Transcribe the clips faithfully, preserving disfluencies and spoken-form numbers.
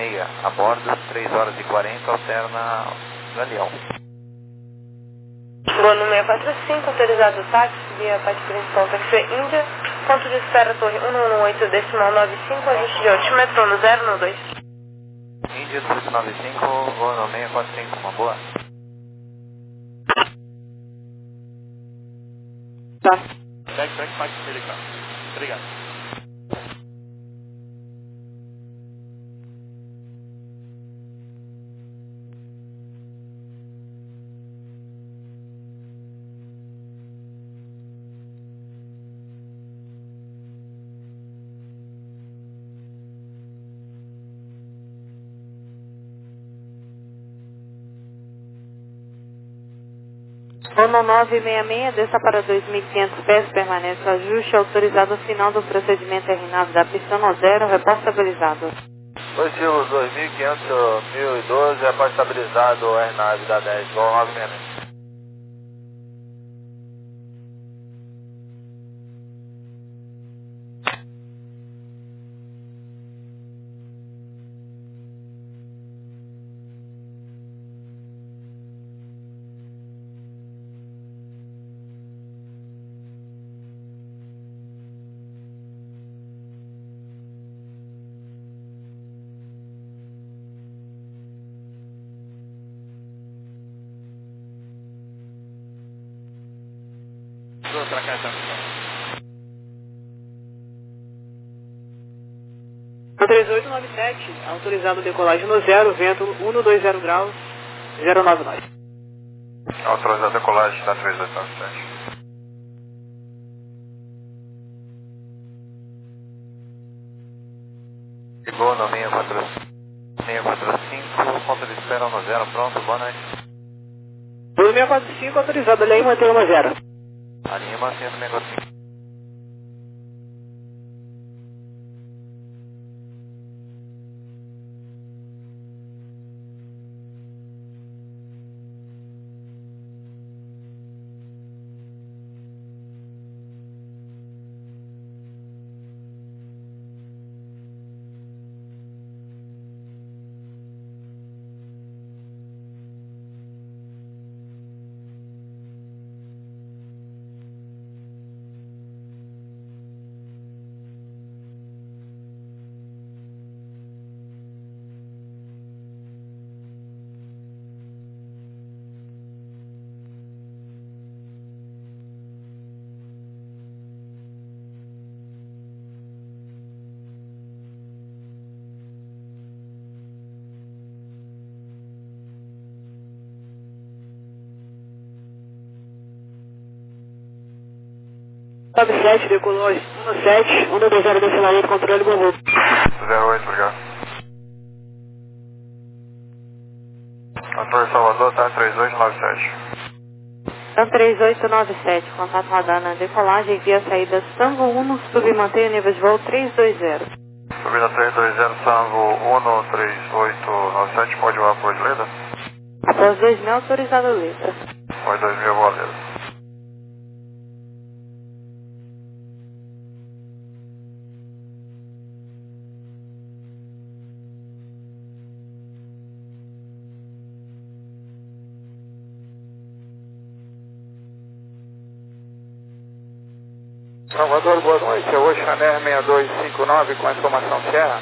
meia, a bordo, três horas e quarenta, alterna Galeão. Voo no seis quatro cinco, autorizado o táxi, via parte principal, taxi Índia, ponto de espera, torre um um oito, decimal nove cinco, ajuste de altímetro no zero no dois. Índia três nove cinco, voo no seis quatro cinco, uma boa. Tá. Back, back, back, Telegram. Obrigado. Ono nove seis seis, desça para dois mil e quinhentos pés, permanece ajuste autorizado ao final do procedimento R nove da pista no zero, repórter estabilizado. Positivo dois mil e quinhentos, mil e doze, repórter estabilizado, R nove da dez, voo nove seis seis. Vou pra cá, então. três oito nove sete, autorizado decolagem no zero, vento cento e vinte graus, zero nove nove. Autorizado decolagem da três oito nove sete. Ligou no seis quatro cinco, ponto de espera no zero, pronto, boa noite. Voo seis quatro cinco, autorizado, ali mantém no zero. Alinha mantendo o seis quatro cinco. nove sete, decolou um sete, um dois zero decimal oito, controle do voo. zero oito, obrigado. Controle Salvador, tá três oito nove sete. Então três oito nove sete, contato radar decolagem via saída Sambo um, submantenha nível de voo três dois zero. Subida três dois zero, Sambo um três oito nove sete, pode voar por Leda? Após dois mil, autorizado Leda. Pode dois mil, voa Leda. Salvador, boa noite. É o Oxaner seis dois cinco nove com a informação Sierra.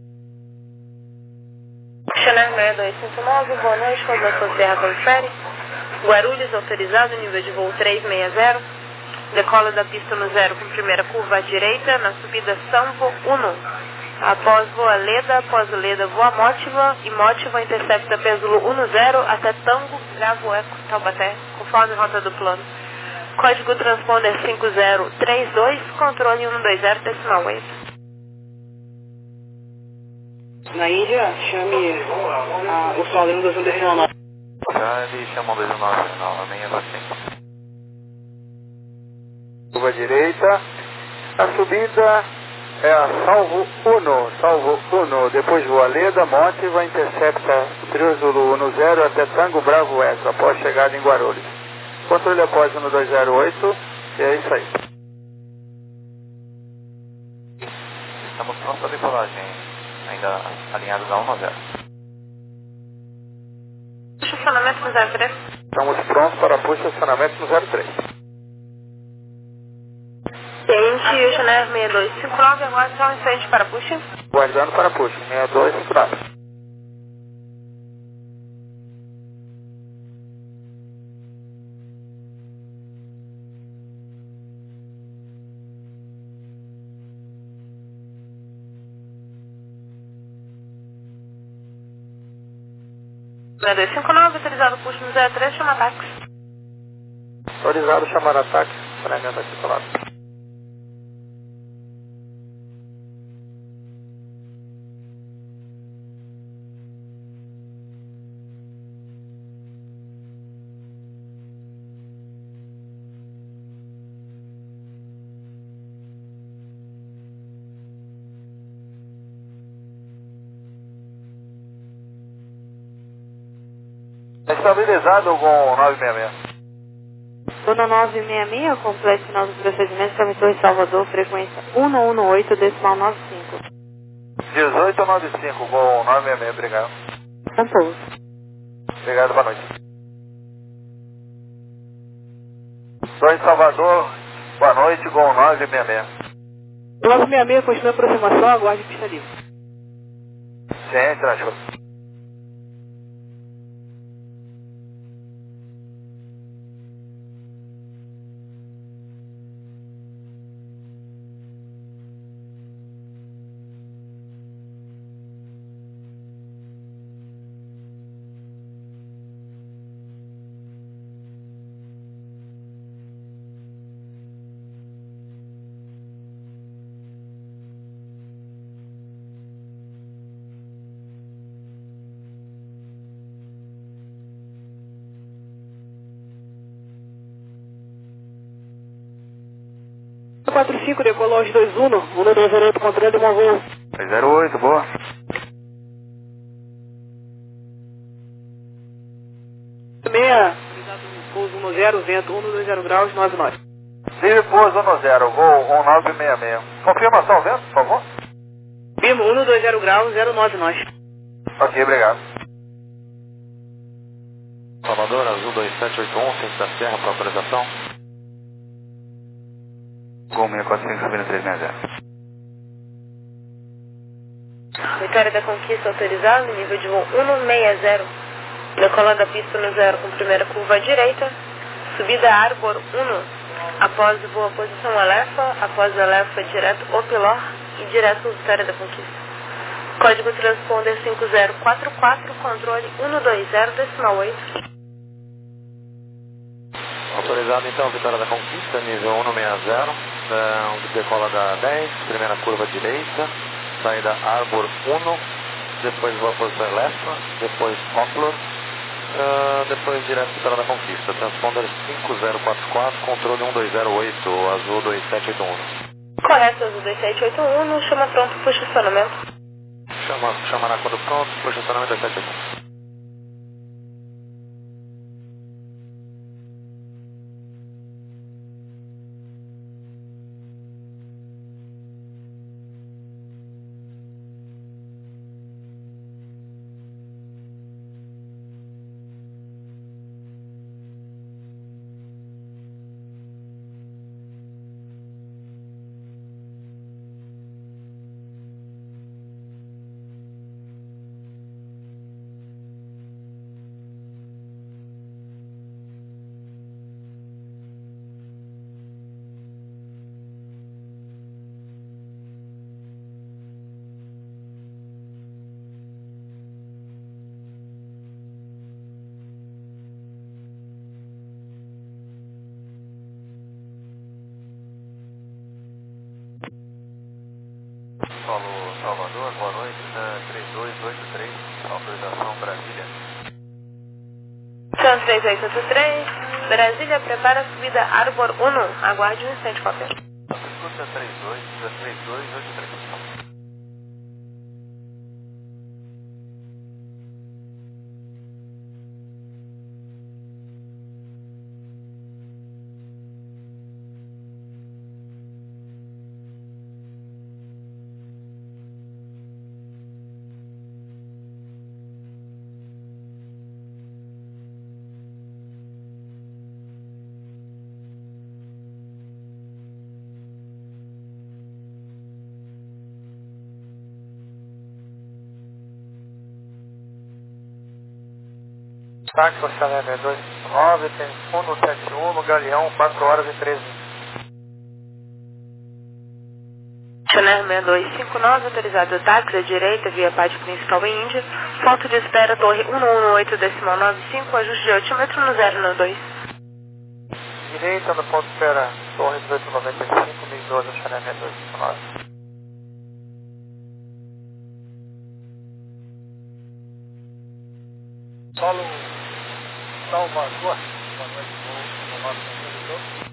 Chanel seis dois cinco nove, boa noite, com o doutor Serra Confere. Guarulhos, autorizado, nível de voo três seis zero. Decola da pista no zero com primeira curva à direita, na subida Sambo um. Após voa Leda, após Leda voa Mótiva e Mótiva intercepta Pesulo um zero até Tango, Bravo Eco, Taubaté, conforme rota do plano. Código transponder cinco zero três dois, controle um dois zero decimal oito. Na Índia, chame ah, o solo um dois um decimal nove. Já ele chamou dois nove, não, a minha é assim. Curva direita, a subida é a Salvo um, Salvo um, depois voa Leda, Mótiva, intercepta Trio Zulu um zero até Tango Bravo Eco, após chegada em Guarulhos. Controle após um dois zero oito, e é isso aí. Estamos prontos para decolagem. ainda alinhados a um zero. Estacionamento no zero três. Estamos prontos para push estacionamento no zero três. Tente Channel seis dois cinco nove, aguarde só um instante para push. Guardando para push, seis dois cinco nove. seis dois cinco nove, autorizado push no zero três, chama táxi. Autorizado chamar ataque, saneamento aqui do lado. Estabilizado com nove seis seis. Dona nove seis seis, completo final do procedimento, Torre Salvador, frequência um um oito, decimal nove cinco. dezoito noventa e cinco com nove seis seis, obrigado. Compouso. Obrigado, boa noite. Torre Salvador, boa noite com nove seis seis. nove seis seis, continua a aproximação, aguarde pista livre. Sim, tranquilo. quatro cinco, decolou aos dois um, um dois zero oito, controle de voo. dois zero oito, boa. seis, pouso um zero, vento um dois zero graus, nove nove. Livre pouso um zero, voo um nove seis seis. Confirmação, vento, por favor. Firmo um dois zero graus, zero nove nós. Ok, obrigado. Salvador, Azul dois sete oito um, Centro da Serra para autorização. Gol seis quatro cinco, subindo três seis zero. Vitória da Conquista autorizado, nível de voo um seis zero. Decola da pista no zero com primeira curva à direita. Subida Arbor um. Após o voo a posição Alefa, após o Alefa direto o Pilor e direto Vitória da Conquista. Código transponder cinco zero quatro quatro, controle um dois zero, decimal oito. Autorizado então, Vitória da Conquista, nível um seis zero, é, decola da dez, primeira curva direita, saída Arbor um, depois voa a posição Elefa, depois Oplor, uh, depois direto Vitória da Conquista, transponder cinco zero quatro quatro, controle um dois zero oito, Azul dois sete oito um. Correto, Azul dois sete oito um, chama pronto para o estacionamento. Chama, chamará quando pronto, para o estacionamento dois sete oito um. Solo Salvador, boa noite, três dois oito três, autorização Brasília. São três oito oito três, Brasília, prepara a subida Arbor um, aguarde um instante, qualquer. Escuta três dois, três dois oito três. Táxi Oceané dois cinco nove, tem fundo sete um no Galeão, quatro horas e treze. Chanel seis dois cinco nove, autorizado o táxi à direita, via pátio principal em Índia. Ponto de espera, torre um um oito, decimal nove cinco, ajuste de altímetro no zero nove dois. Direita no ponto de espera, torre dezoito noventa e cinco, mil e doze, Chanel seis dois cinco nove. Solo Salvador, boa noite, voo nosso condutor.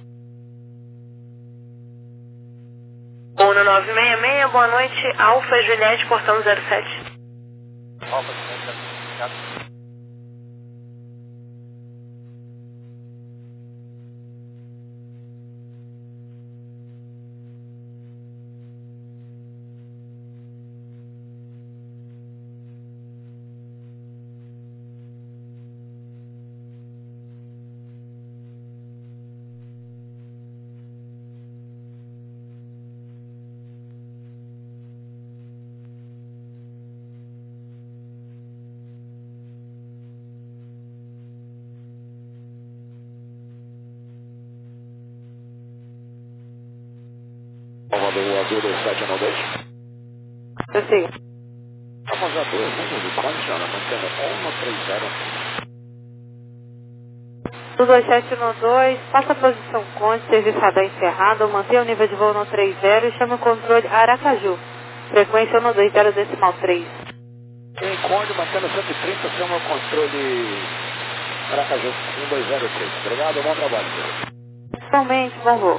um nove seis seis, boa noite, Alfa Juliette, portão zero sete. Alfa Juliette, obrigado. Salvador Azul dois sete nove dois. Eu sigo. Salvador, número de condiciona, mantendo um três zero. Do dois sete um dois, faça a posição conte, serviço radar encerrado, mantenha o nível de voo no três zero e chame o controle Aracaju. Frequência um dois zero decimal três. Em Conde, mantendo cento e trinta, chama o controle Aracaju um dois zero três. Obrigado, bom trabalho. Principalmente, bom voo.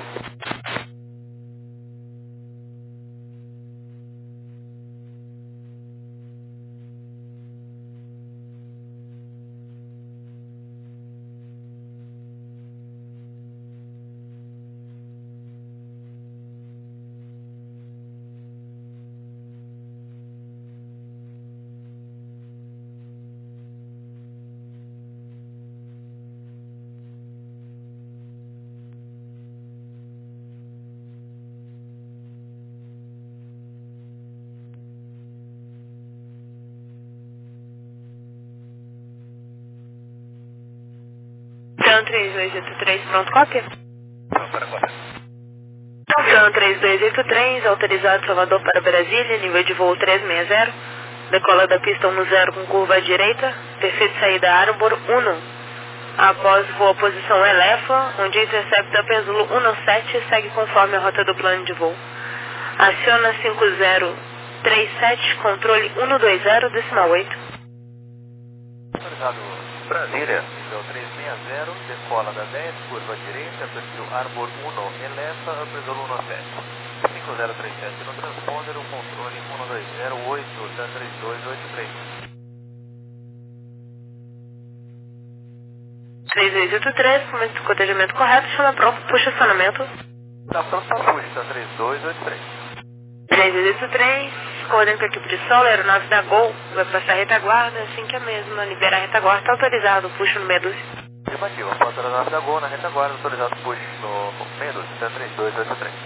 Então três dois oito três, pronto, cópia? Pronto, para cópia. Então três dois oito três, autorizado Salvador para Brasília, nível de voo trezentos e sessenta. Decola da pista um zero com curva à direita, perfeito saída Arbor um. Após voo a posição Elefa, onde intercepta Penzulo um sete, segue conforme a rota do plano de voo. Aciona cinco zero três sete, controle um dois zero, decimal oito. Autorizado Brasília, nível trezentos e sessenta, decola da dez, curva à direita, perfil Arbor um, eleva, Penzulo um sete. cinco zero três sete no transponder, o controle um dois zero oito, três dois oito três. três dois oito três, com o cotejamento correto, chama pronto, puxa acionamento. Tá pronto para puxa, três dois oito três. três dois oito três, coordenando com a equipe de solo, aeronave da Gol, vai passar a retaguarda, assim que a mesma, libera a retaguarda, está autorizado, puxa no meia dúzia. Afirmativo, após a aeronave da Gol na retaguarda, autorizado puxa no meia dúzia, três dois oito três.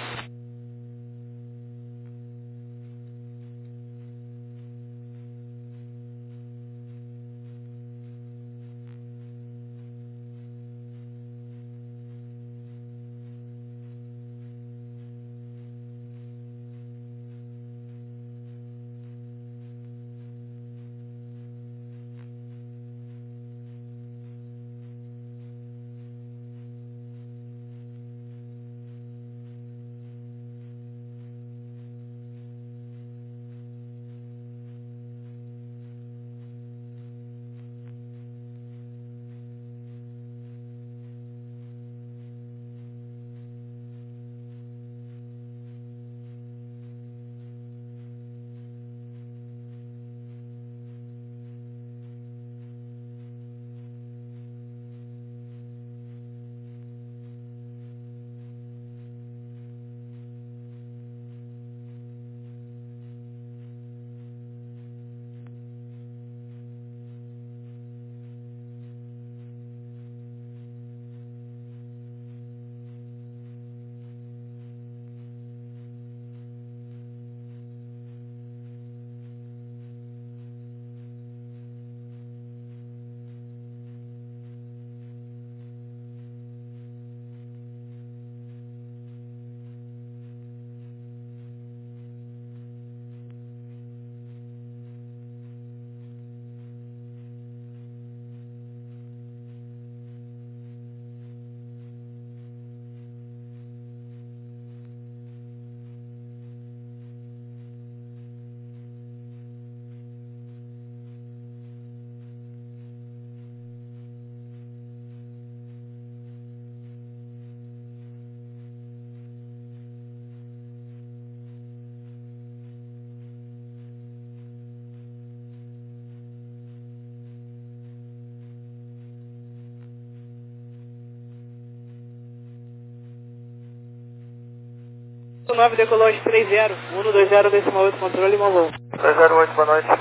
nove decolou às três zero, um dois zero, decimal oito, controle, bom voo. dois zero oito, boa noite.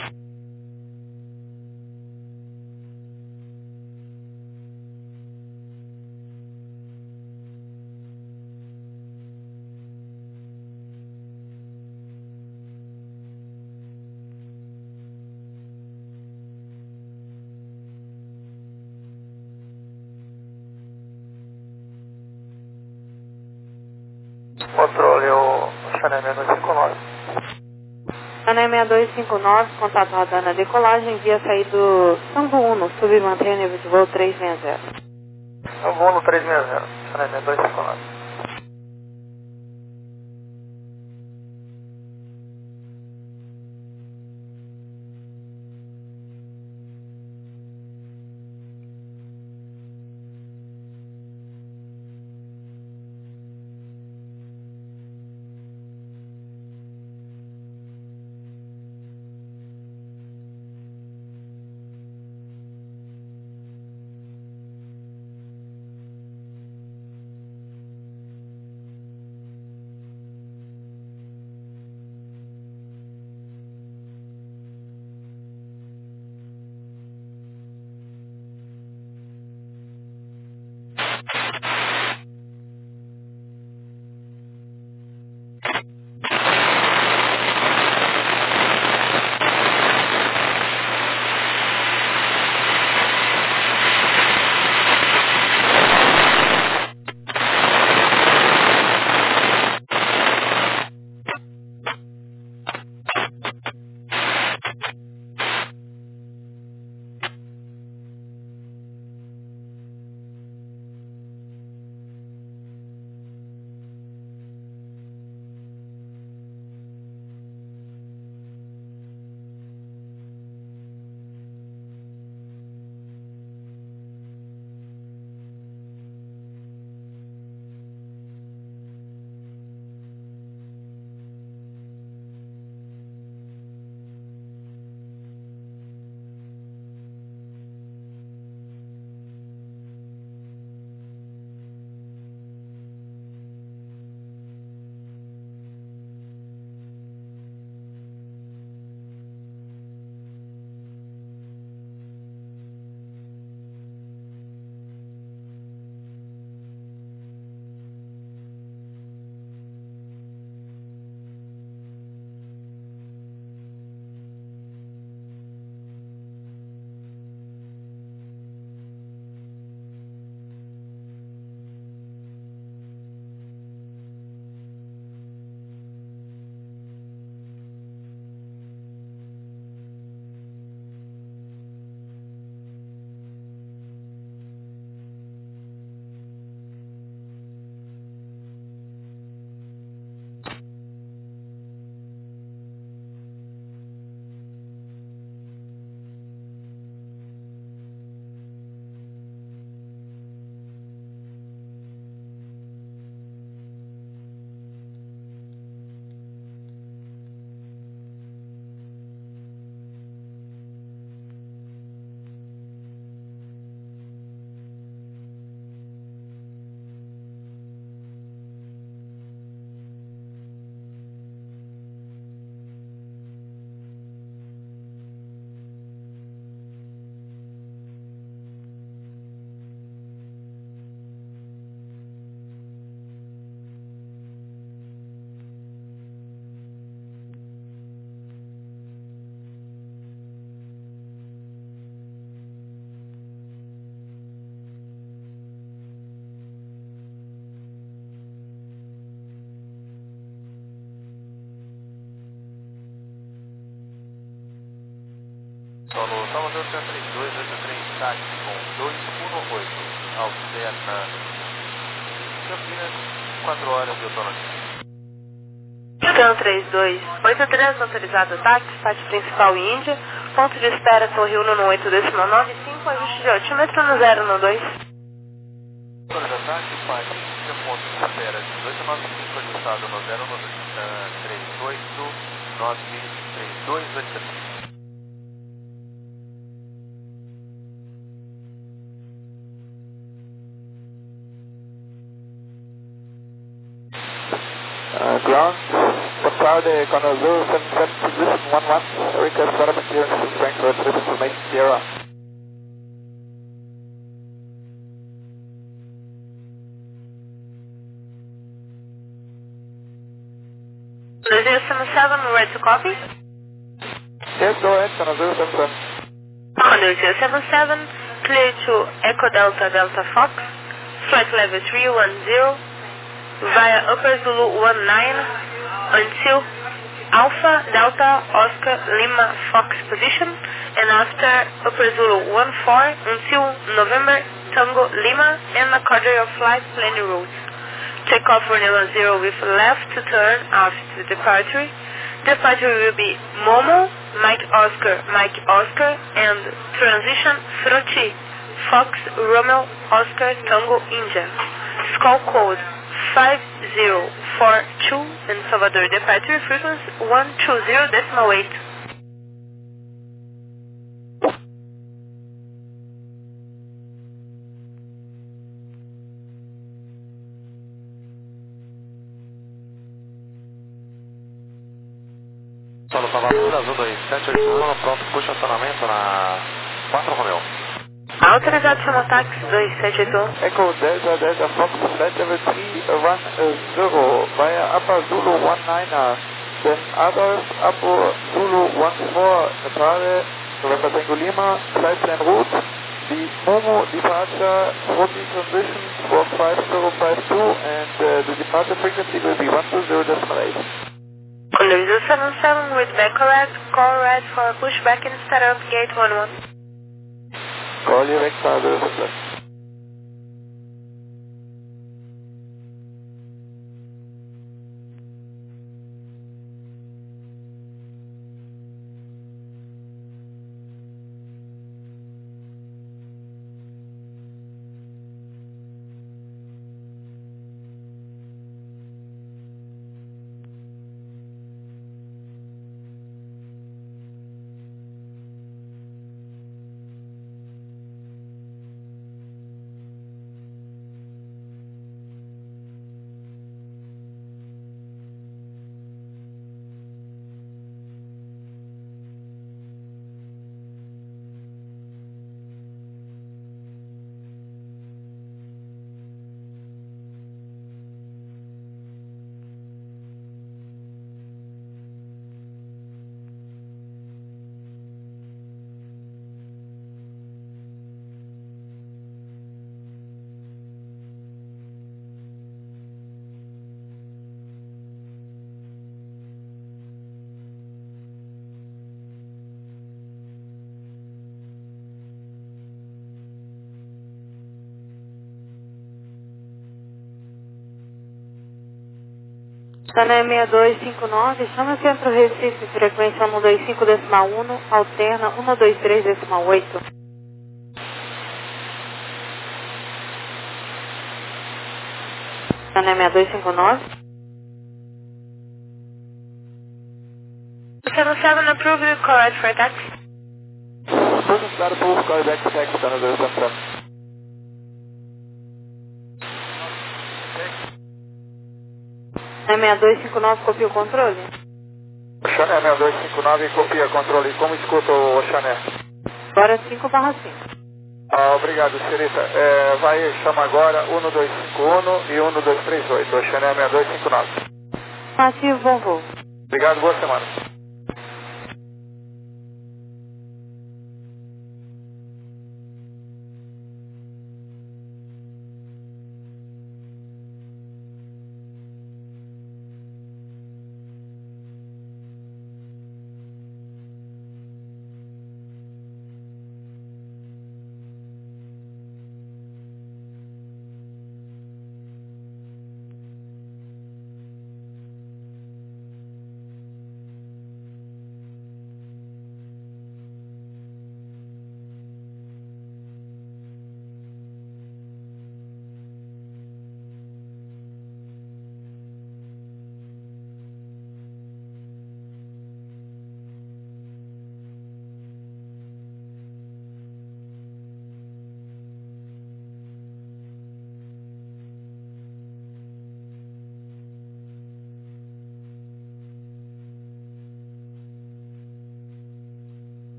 Controle o Chanel seis dois cinco nove. Chanel seis dois cinco nove, contato rodando a decolagem, via sair do Sambo Uno, submantenha nível de voo trezentos e sessenta. Sambo Uno trezentos e sessenta, Chanel seis dois cinco nove. Solo Salvador três dois oito três, táxi com dois um oito, Alcena, Campinas, quatro horas de autonomia. Então três dois oito três, autorizado táxi, táxi principal Índia, ponto de espera Torre Uno no oito decimal nove cinco, ajuste de altímetro no zero no dois. Autorizado táxi, página Índia, ponto de espera dezoito nove cinco, ajustado no zero no dois, uh, três oito nove três dois oito três. Ground, boa tarde, Conor zero sete sete, position one one, request settlement clearance to Frankfurt with information Sierra. zero seven seven, ready to copy? Yes, go ahead, Conor zero seven seven. Conor zero seven seven, clear to Echo Delta Delta Fox, flight level three one zero, via Upper Zulu one nine, until Alpha Delta Oscar Lima Fox position, and after Upper Zulu one four until November Tango Lima, and according your flight planning route. Take off runway one zero with left to turn after departure. Departure will be Momo, Mike Oscar, Mike Oscar, and transition Frutti, Fox Romeo Oscar Tango India. Skull code five zero four two in Salvador. Departure frequency one two zero decimal eight. Solo Salvador, Azul dois sete oito um, pronto, puxa acionamento na quatro Romeo. Autorizado chamar táxi dois sete oito um. Echo Delta Delta Fox, flight level three one zero, via Upper Zulu one nine, then Adolf Upper Zulu one four, Nepal, November Tango Lima, flight plan route, the Momo departure, forty transition for five zero five two, and uh, the departure frequency will be one two zero decimal eight. Conor zero seven seven with back correct, call red for pushback and start up gate one one. Call you back for zero seven seven. Sané seis dois cinco nove, chama o centro Recife, frequência um dois cinco decimal um, alterna um dois três decimal oito. Sané seis dois cinco nove. seven seven approved, correct for taxi. Person got approved, call back to taxi, Conor zero seven seven. seis dois cinco nove, copia o controle. Oxané seis dois cinco nove, copia controle. Como escuta o Oxané? Agora cinco barra cinco. Ah, obrigado, senhorita. É, vai chamar agora um dois cinco um e um dois três oito, Oxané seis dois cinco nove. Ativo, bom voo. Obrigado, boa semana.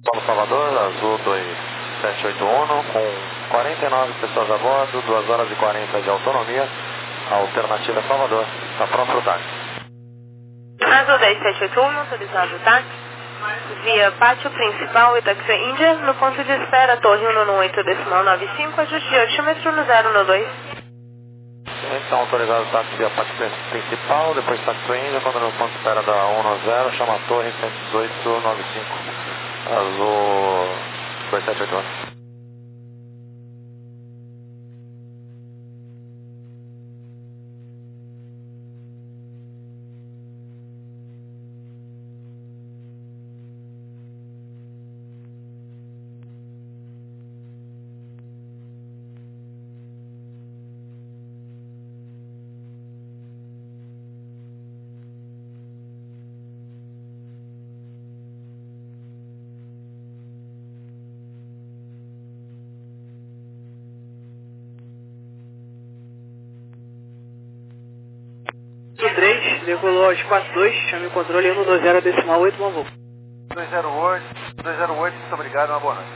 Paulo Salvador, Azul dois sete oito um, com quarenta e nove pessoas a bordo, duas horas e quarenta de autonomia, alternativa Salvador, está pronto para o táxi. Azul dois sete oito um, autorizado o táxi, via pátio principal Itaxi Índia, no ponto de espera Torre cento e oito decimal noventa e cinco, ajuste de altímetro no zero um dois. Então, autorizado o táxi via pátio principal, depois táxi Índia, quando no ponto de espera da cento e dez, chama a Torre cento e dezoito noventa e cinco, Azul dois sete oito um. três, decolou aos quatro dois, chame o controle cento e vinte decimal oito, bom voo. dois zero oito, dois zero oito, muito obrigado, uma boa noite.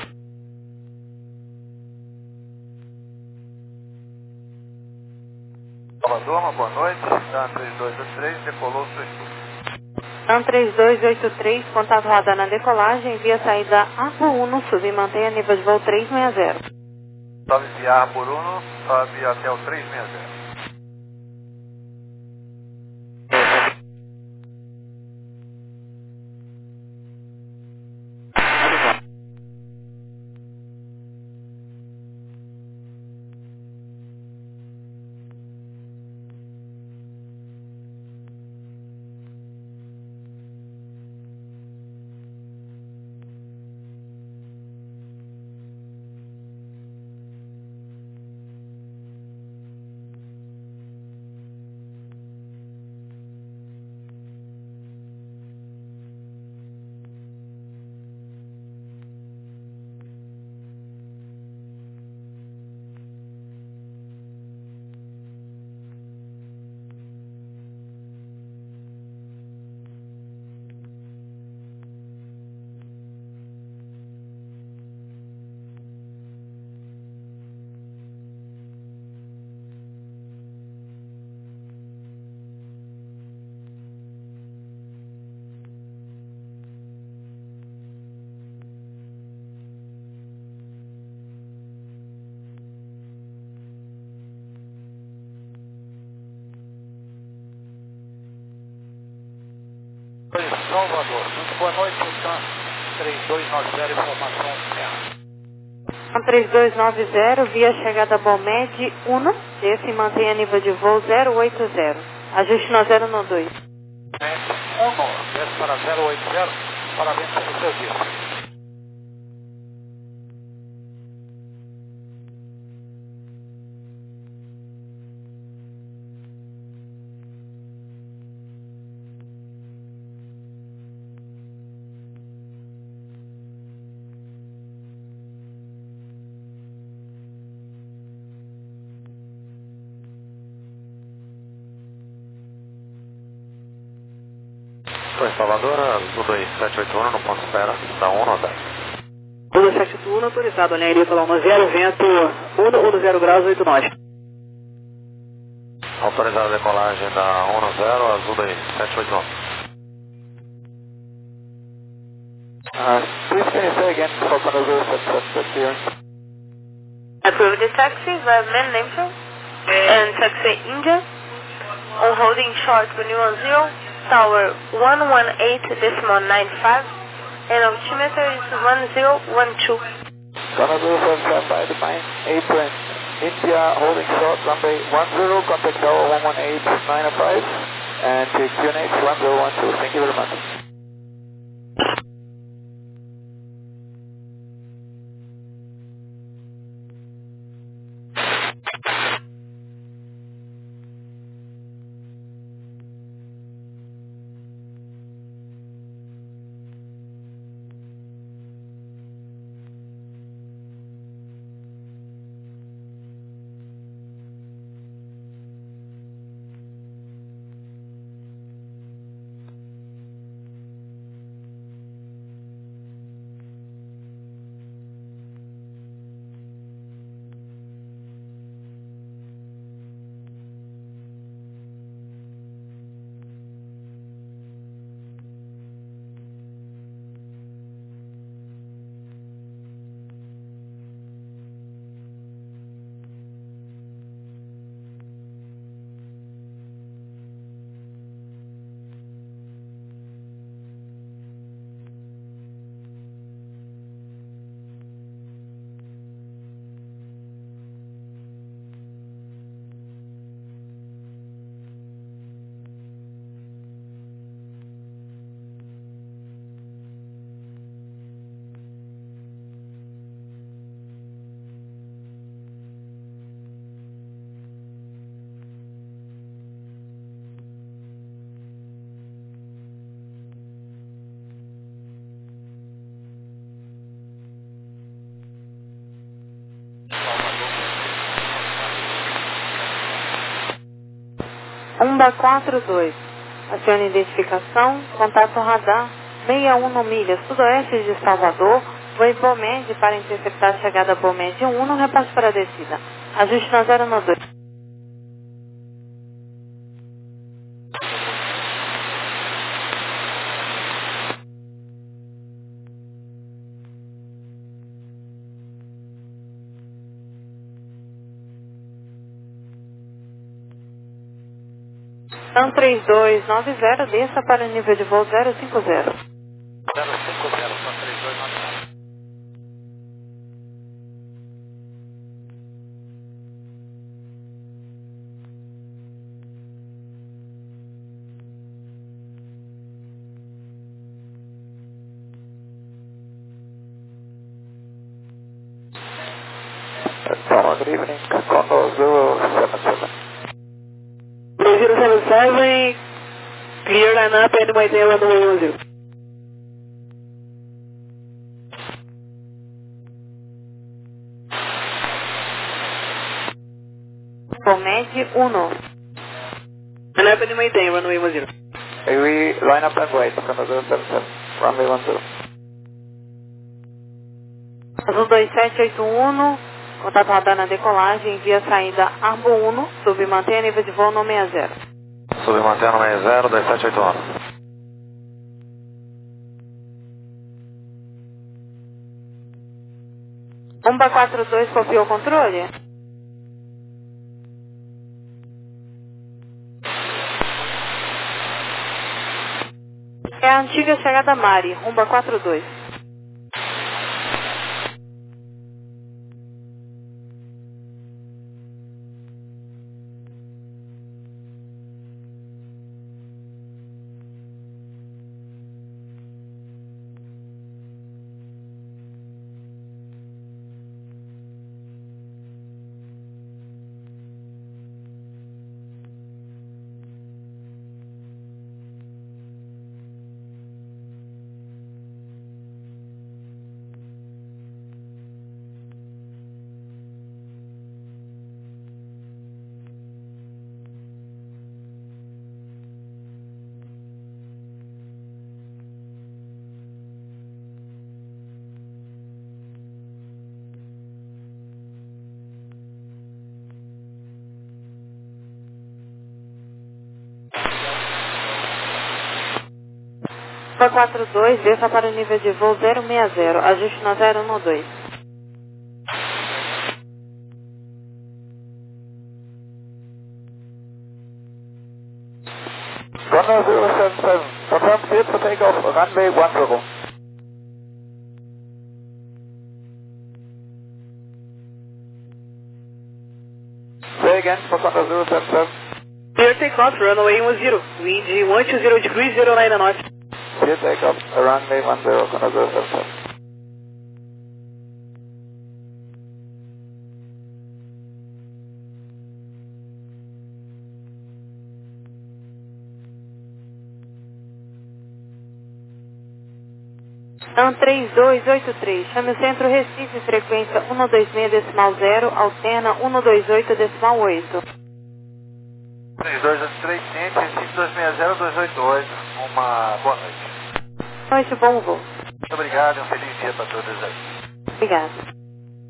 Salvador, uma boa noite, Dan três dois oito três, decolou o seu estudo. Dan três dois oito três, contato radar na decolagem, via saída Arbor um, sub e mantenha nível de voo três seis zero. Sobe via Arbor um, sobe até o três seis zero. Salvador, muito boa noite, Tan três dois nove zero, informação terra. Dan três dois nove zero, via chegada Bomed um, desce e mantenha nível de voo zero oito zero. Ajuste no zero um dois. um, desce para zero oito zero, parabéns pelo serviço. Oi, Salvador, Azul dois sete oito um, no ponto de espera da cento e dez. dois sete oito um, autorizado, linha aérea pela um zero, vento um zero graus, oito nós. Autorizada a decolagem da cento e zero, Azul dois sete oito um. Uh, please can you say again for Panazur success here? Approved the taxi via main name field and taxi India on holding short one one zero, tower one one eight decimal nine five, and altimeter is one zero one two. Panazur seven by the mine apron, India holding short runway one zero, contact tower one one eight nine five, and to Q N H one zero one two. Thank you very much. Umba quatro dois. Acione identificação, contato radar sessenta e um milhas sudoeste de Salvador, voe Bomed para interceptar a chegada Bomed um no repasse para a descida. Ajuste na zero no dois. Então três dois nove zero, desça para o nível de voo zero cinco zero. zero cinco zero, só três dois nove zero. Good evening, Condor zero seven seven. zero seven seven, clear line up and maintain runway one zero. Bomed um. Line up and maintain runway one zero. We line up and wait, Condor zero seven seven, runway one zero. Azul dois sete oito um, contato radar na decolagem, envia saída Arbor um, submantenha nível de voo no sessenta. Submantenha no sessenta, dois sete oito um. Umba quatro dois, copiou o controle? É a antiga chegada Mari, Umba quatro dois. Umba quatro dois, desça para o nível de voo zero seis zero, ajuste na zero um dois. Condor zero seven seven, confirm cleared for takeoff, runway one zero. Say again for Condor zero seven seven. Clear takeoff, runway one zero. Wind one two zero degrees, zero nine knot. Clear takeoff, runway one zero, Condor zero seven seven. Então três dois oito três, chame o centro Recife, frequência um dois seis decimal zero, alterna um dois oito decimal oito. três dois oito três, ciente, Recife dois seis zero dois oito oito. Uma boa noite. Noite, bom voo. Muito obrigado e um feliz dia para todos aí. Obrigada.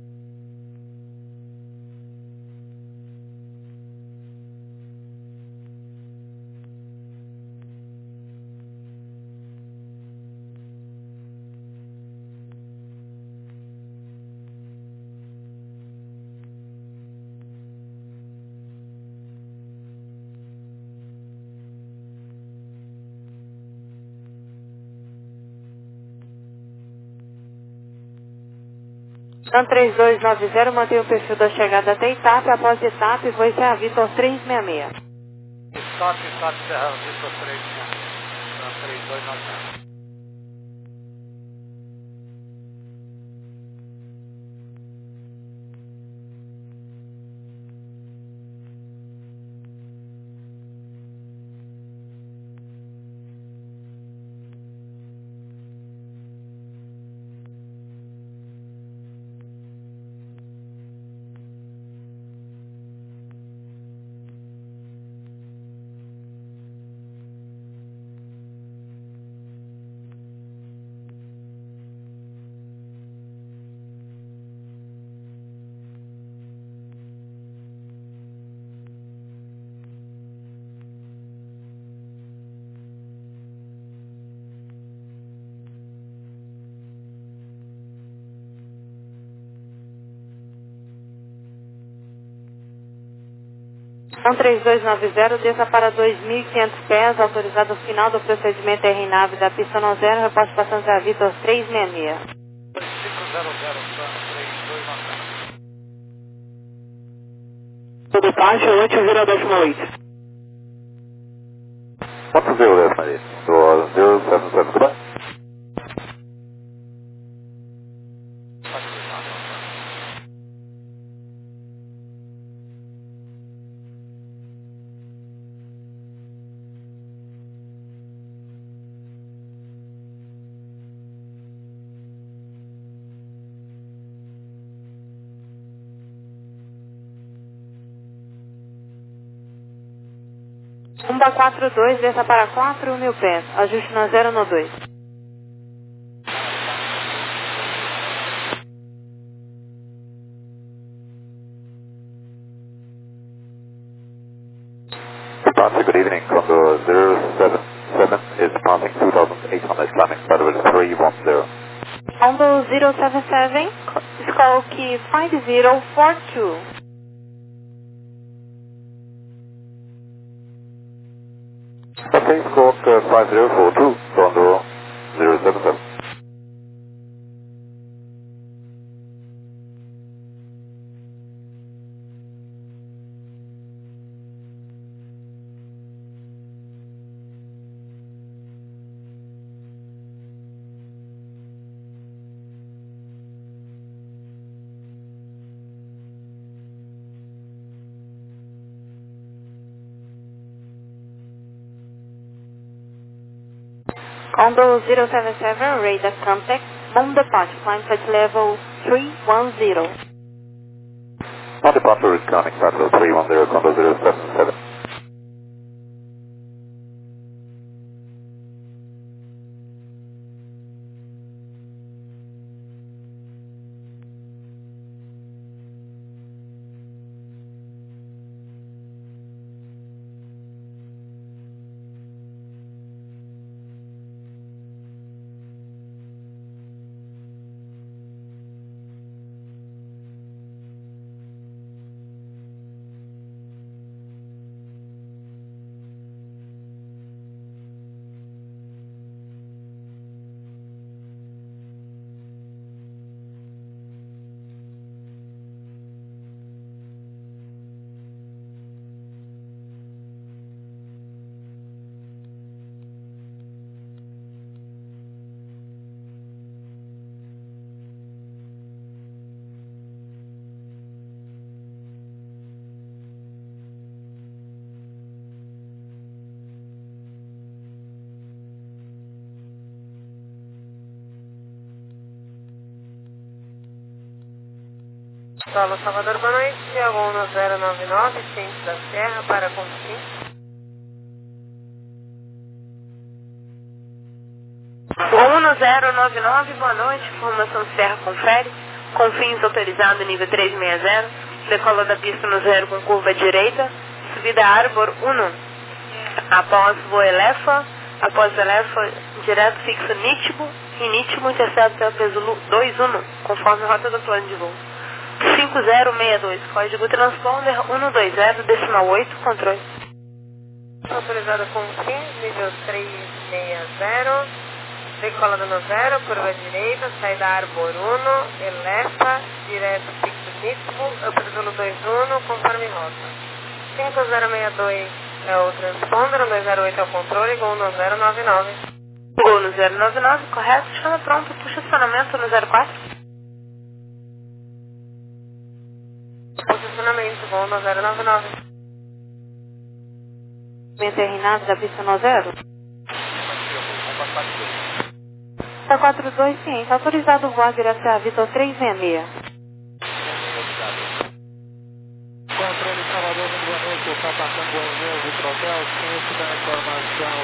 Então três dois nove zero, mantém o perfil da chegada até Itap, após Itap, voe Serra Vitor três seis seis. Stop, stop, Serra Vitor três seis seis. três dois nove zero. um três dois nove zero, desça para dois mil e quinhentos pés, autorizado o final do procedimento R nave da pista no zero, reposte para Santa Vitor três seis seis. cinco zero zero, três dois nove zero. Tudo taxa, oito zero décimo oito. oito zero décimo oito, do zero sete sete, goodbye. Umba quatro dois, desça para quatro mil pés, ajuste na zero no dois. Departure, good evening, Condor zero seven seven is passing two thousand eight hundred, climbing Federal three one zero. Condor zero seven seven, Skull Key five zero four two. Okay, squawk uh, five zero four two, Condor zero seven seven. Condor zero seven seven, radar contact, bomb departure, climb flight level three one zero. On departure is coming Federal three one zero, Condor zero seven seven. Solo Salvador, boa noite. Tiago um zero nove nove, Ciência da Serra, para Confins. um zero nove nove, boa noite. Formação Serra Confere. Confins autorizado nível três seis zero. Decola da pista no zero com curva direita. Subida Arbor um. Após voo Elefa. Após Elefa, direto fixo Nítimo. E Nítimo intercepta peso dois um, conforme a rota do plano de voo. cinco zero seis dois, código transponder cento e vinte, decimal oito, controle. Autorizada com Confins, nível três seis zero, decolada no zero, curva direita, saída Arbor um, Elefa, direto fixo Nítimo, upper dois um, conforme rota. cinco zero seis dois é o transponder, dois zero oito é o controle, Gol no zero nove nove. Gol no zero nove nove, correto, chama pronto, puxa acionamento no zero quatro. Posicionamento, Gol no zero nove nove. Terminado da pista no zero? Tá quatro dois, sim, tá autorizado o voar direto a Vitor três seis seis. Controle Salvador, muito boa noite. Está passando o meu Vitor Hotel, ciência da informação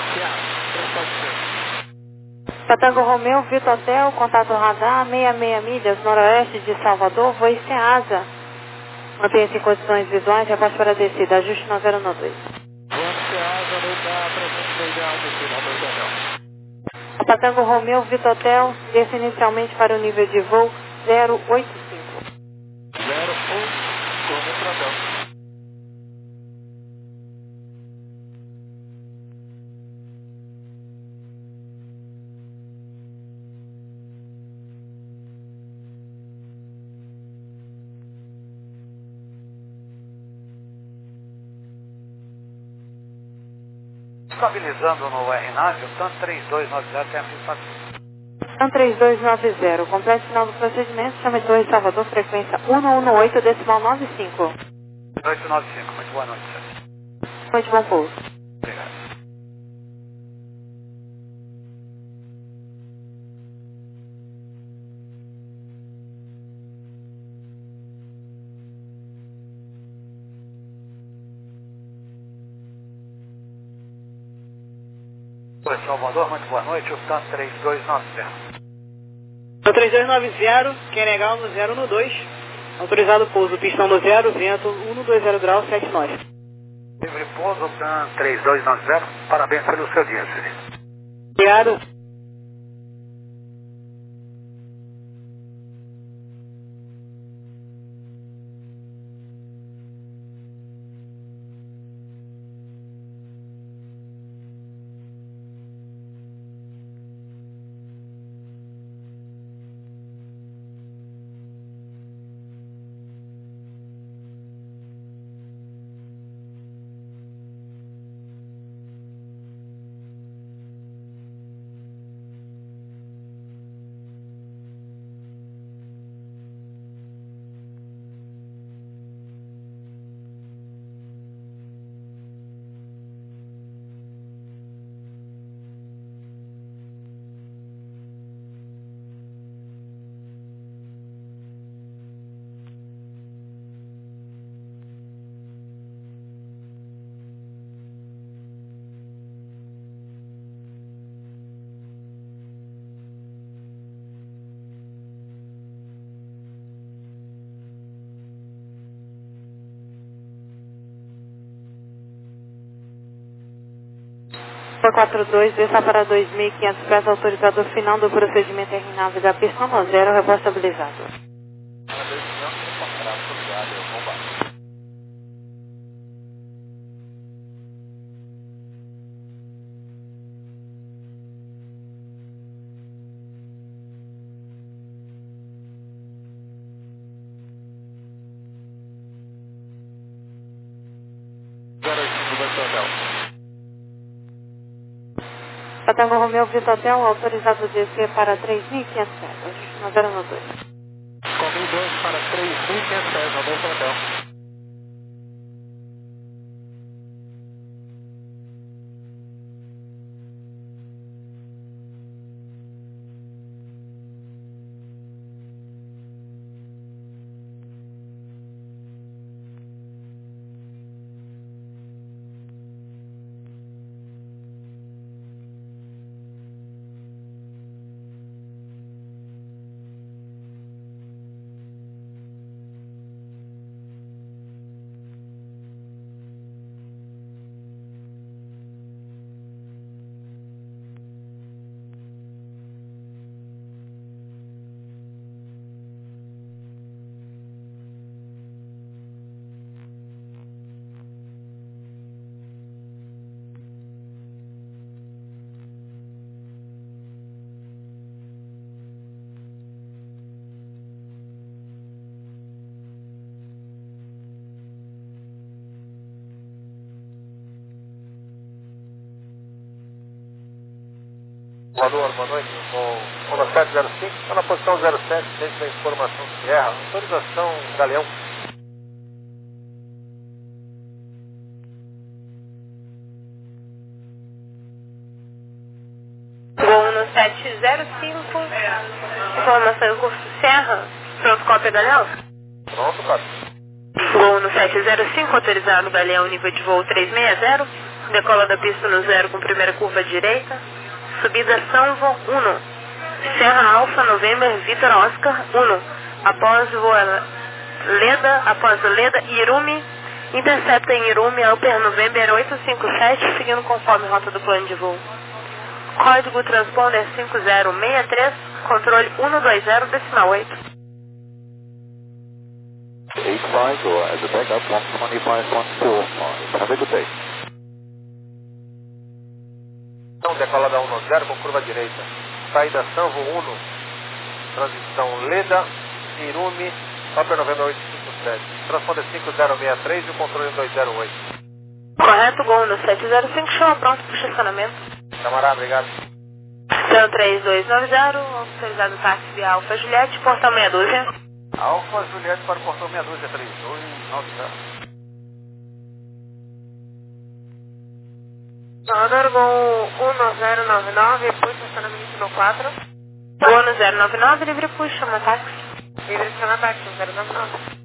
fiável. Tatango Romeu, Vitor Hotel, contato radar, sessenta e seis milhas, noroeste de Salvador, voe Ceasa. Mantenha-se em condições visuais e abaixo para a descida, ajuste no zero no dois. Vamos Ceasa, no da presença ideal do final do hotel. Tatango Romeu, Vitor Hotel, desça inicialmente para o nível de voo zero oito cinco. zero um, com o hotel. Estabilizando no R nove, o TAM três dois nove zero tem a pista. TAM três dois nove zero, completo final do procedimento, chama de Torre Salvador, frequência um um oito, decimal nove cinco. oito nove cinco, muito boa noite, senhor. Muito bom pouso. Obrigado. Oi, Salvador, muito boa noite, o TAM três dois nove zero. O três dois nove zero, quem negar no zero no dois, autorizado pouso, pistão no zero, vento um dois zero graus, sete nove. Livre pouso, TAM três dois nove zero, parabéns pelo seu dia, senhor. Obrigado. quatro dois, desça para dois mil e quinhentos pés, autorizador final do procedimento R nove da pista no zero, repórter estabilizado. Tango Romeo Vista Hotel, autorizado a descer para três mil e quinhentos pés, no zero no dois. Combi dois para três mil e quinhentos pés, no dois hotel. Salvador, boa noite. Com Honda sete zero cinco, está na posição zero sete, dentro da informação de guerra. Autorização Galeão. Gol no sete zero cinco, informação do curso Serra, pronto, cópia Galeão. Pronto, cara. Gol no sete zero cinco, autorizado Galeão, nível de voo três seis zero, decola da pista no zero com primeira curva direita, subida Sanvo um, Serra Alfa November Vitor Oscar um, após o Leda, após o Leda Irumi, intercepta em Irumi Alper November oito cinco sete, seguindo conforme rota do plano de voo. Código transponder cinco zero seis três, controle um dois zero, decimal oito. eight five, or as a backup, one twenty-five point four five. Have a good day. Então, decola da um zero com curva direita. Saída Sanvo um, transição Leda, Irumi, Alper November oito cinco sete. Transponder cinco zero seis três e o controle um dois zero oito. Correto, Gol no sete zero cinco, show pronto para estacionamento. Camarada, obrigado. São três dois nove zero, autorizado táxi via Alfa Juliette, portão meia dúzia. Alfa Juliette para o portão meia dúzia, três dois nove zero. Salvador, Gol um zero nove nove, puxa estacionamento no quatro. Gol no zero nove nove, livre puxa, chama táxi. Livre chama táxi, zero nove nove.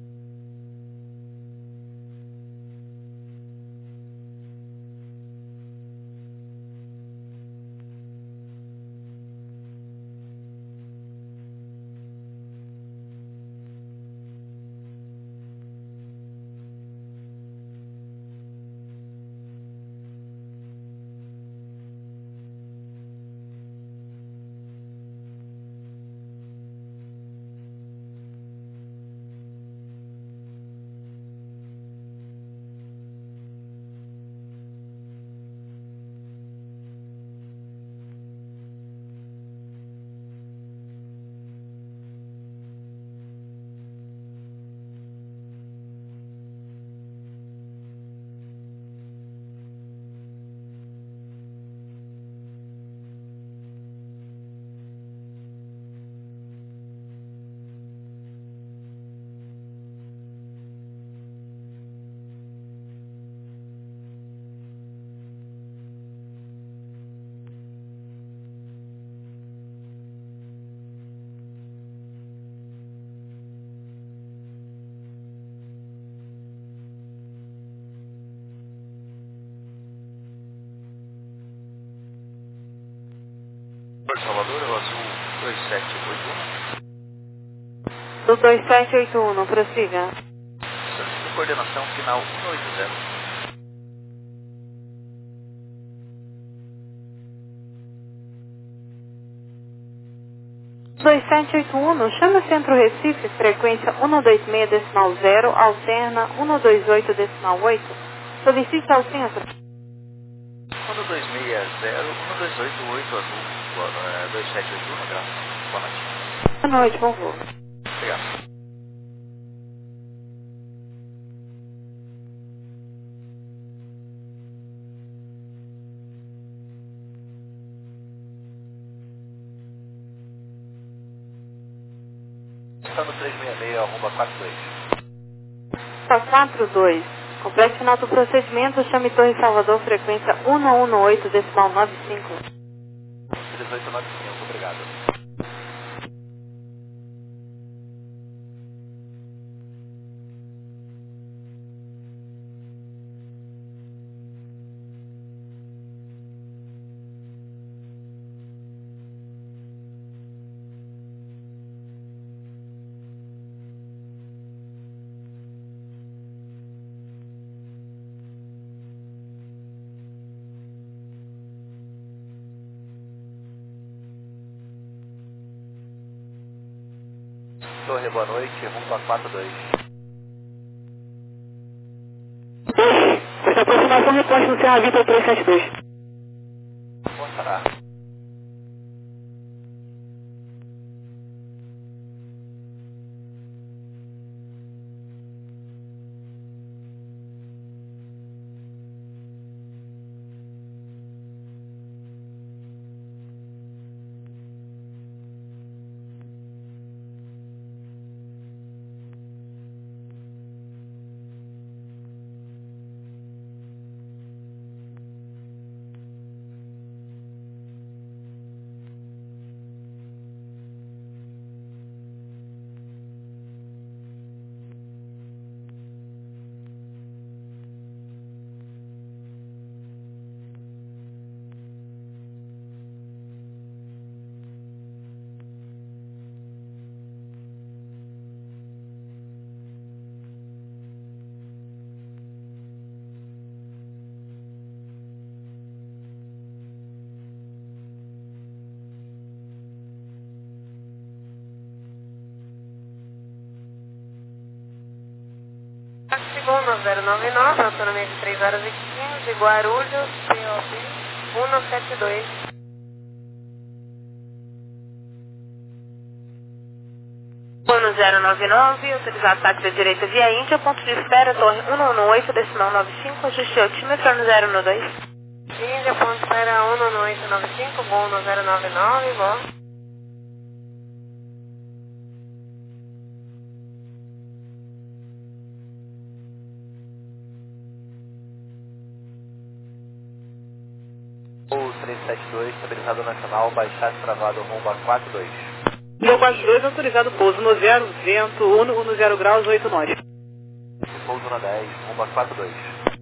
Salvador, o azul dois sete oito um. Do dois sete oito um, prossiga. Solicito coordenação final um oito zero. dois sete oito um, chama Centro Recife, frequência um dois seis decimal zero, alterna um dois oito decimal oito. Solicite ao centro. um dois seis zero, um dois oito oito azul. dois sete oito um, graças. Boa noite. Boa noite, bom voo. Obrigado. Está no três seis seis, arroba quatro dois. quatro dois. Complete final do procedimento, chame Torre Salvador, frequência um um oito decimal nove cinco. dezoito nove cinco, obrigado. Torre, boa noite, rumo a quatro dois. Essa aproximação reposta no Serra Vitor três sete dois. Constará. Segundo zero nove nove, autonomia de três horas e quinze, Guarulhos, P O B um sete dois. no zero nove nove, autorizado táxi da direita via Índia, ponto de espera, torre cento e dezenove, decimal noventa e cinco, ajuste altímetro no zero um dois. Índia, ponto de espera cento e dezenove noventa e cinco, voo no zero nove nove, voo. O três sete dois, estabilizado nacional, baixado travado rumo a quatro dois. Voo quatro dois, autorizado pouso no zero, vento um, um zero graus, oito nós. Pouso na dez, rumo a quatro dois.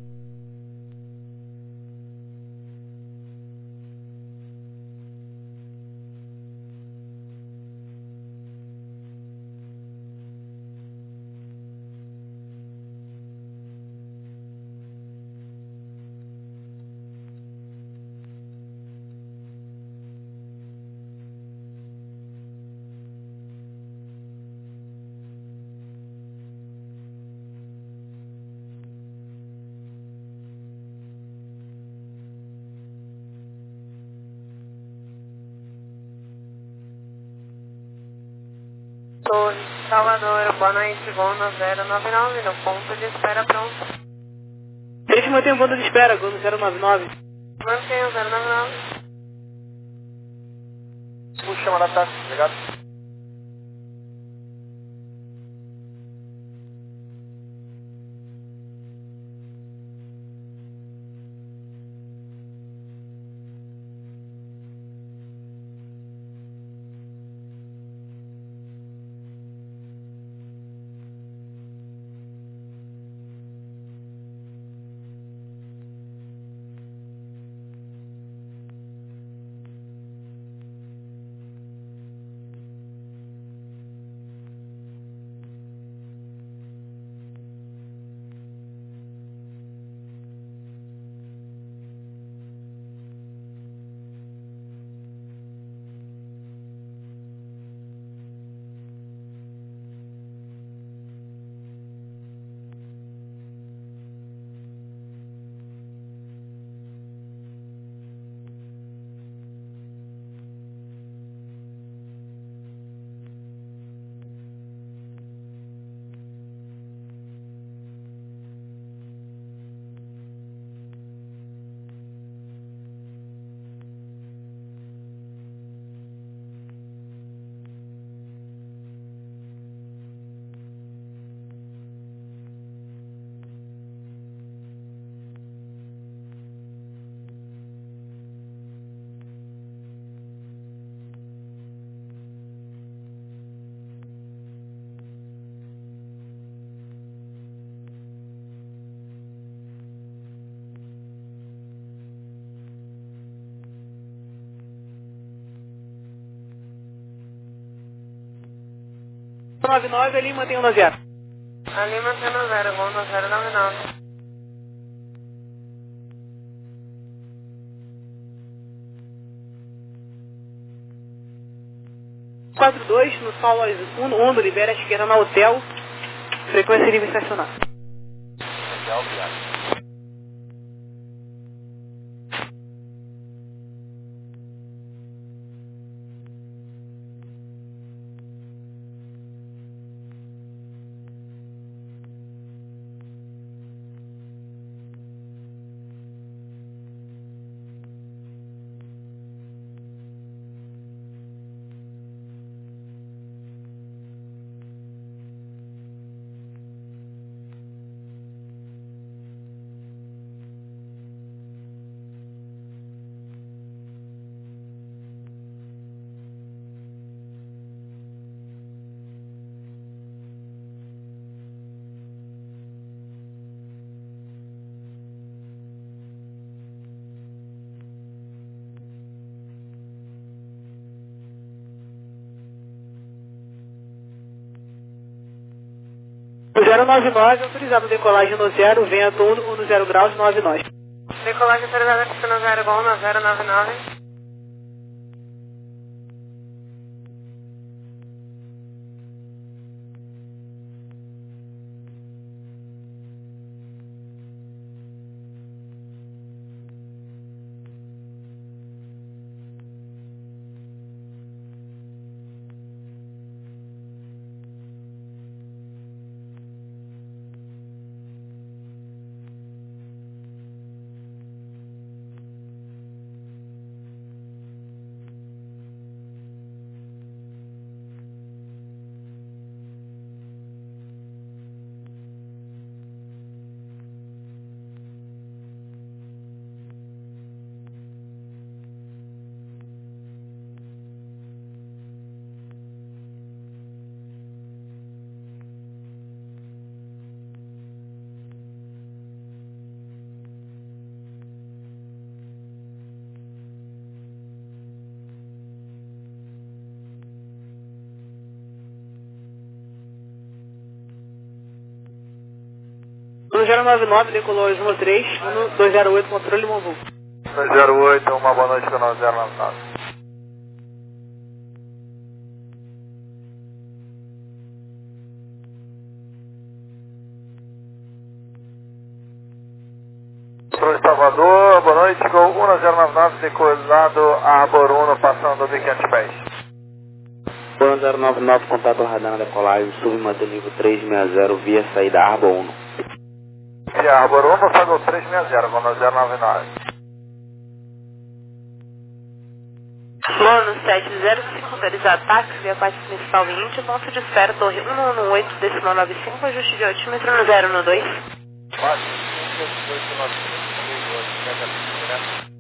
Torre, Salvador, boa noite, voo no zero nove nove, no ponto de espera pronto. Eles mantêm o ponto de espera, voo no zero nove nove. Mantenha o zero nove nove. Puxa, chamada táxi, obrigado. nove nove, ali mantém o no zero. Ali mantendo o zero, voo no zero nove nove. quatro dois, no sol um, um, libera a esquerda na hotel, frequência livre estacionar. Legal, obrigado. zero nove nove, autorizado decolagem no zero, vento um, um zero graus, nove nós. Decolagem autorizada no zero, voo no zero nove nove. um zero nove nove, decolou Osmo três, um dois zero oito, controle Monvoo. dois zero oito, uma boa noite com o zero nove nove. Controle Salvador, boa noite com o um zero nove nove, decolado Arbor um, passando mil e quinhentos pés. um zero nove nove, contato radar na decolagem, submanter nível trezentos e sessenta via saída Arbor um. Via Arbor um, pagou trezentos e sessenta com o zero nove nove. Mono sete zero cinco, autorizado táxi via parte principal vinte, ponto de espera, torre um um oito, decimal nove cinco, ajuste de altímetro no zero um dois. Quase, um dois oito nove cinco,